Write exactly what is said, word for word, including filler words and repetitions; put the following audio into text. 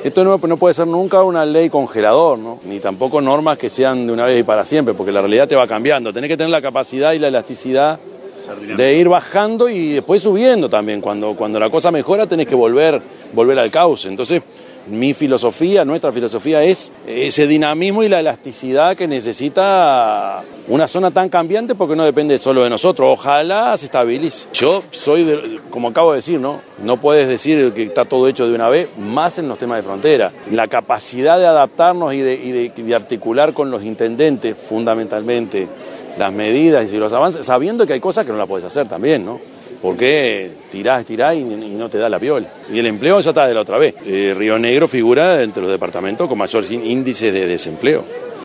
Esto no, no puede ser nunca una ley congelador, ¿no? Ni tampoco normas que sean de una vez y para siempre, porque la realidad te va cambiando. Tenés que tener la capacidad y la elasticidad de ir bajando y después subiendo también. Cuando, cuando la cosa mejora tenés que volver, volver al cauce. Entonces, mi filosofía, nuestra filosofía es ese dinamismo y la elasticidad que necesita una zona tan cambiante, porque no depende solo de nosotros. Ojalá se estabilice. Yo soy, de, como acabo de decir, ¿no? No puedes decir que está todo hecho de una vez, más en los temas de frontera. La capacidad de adaptarnos y de, y de, de articular con los intendentes, fundamentalmente, las medidas y los avances, sabiendo que hay cosas que no la podés hacer también, ¿no? Porque tirás, tirás y, y no te da la piola. Y el empleo ya está de la otra vez. Eh, Río Negro figura entre los departamentos con mayores índices de desempleo.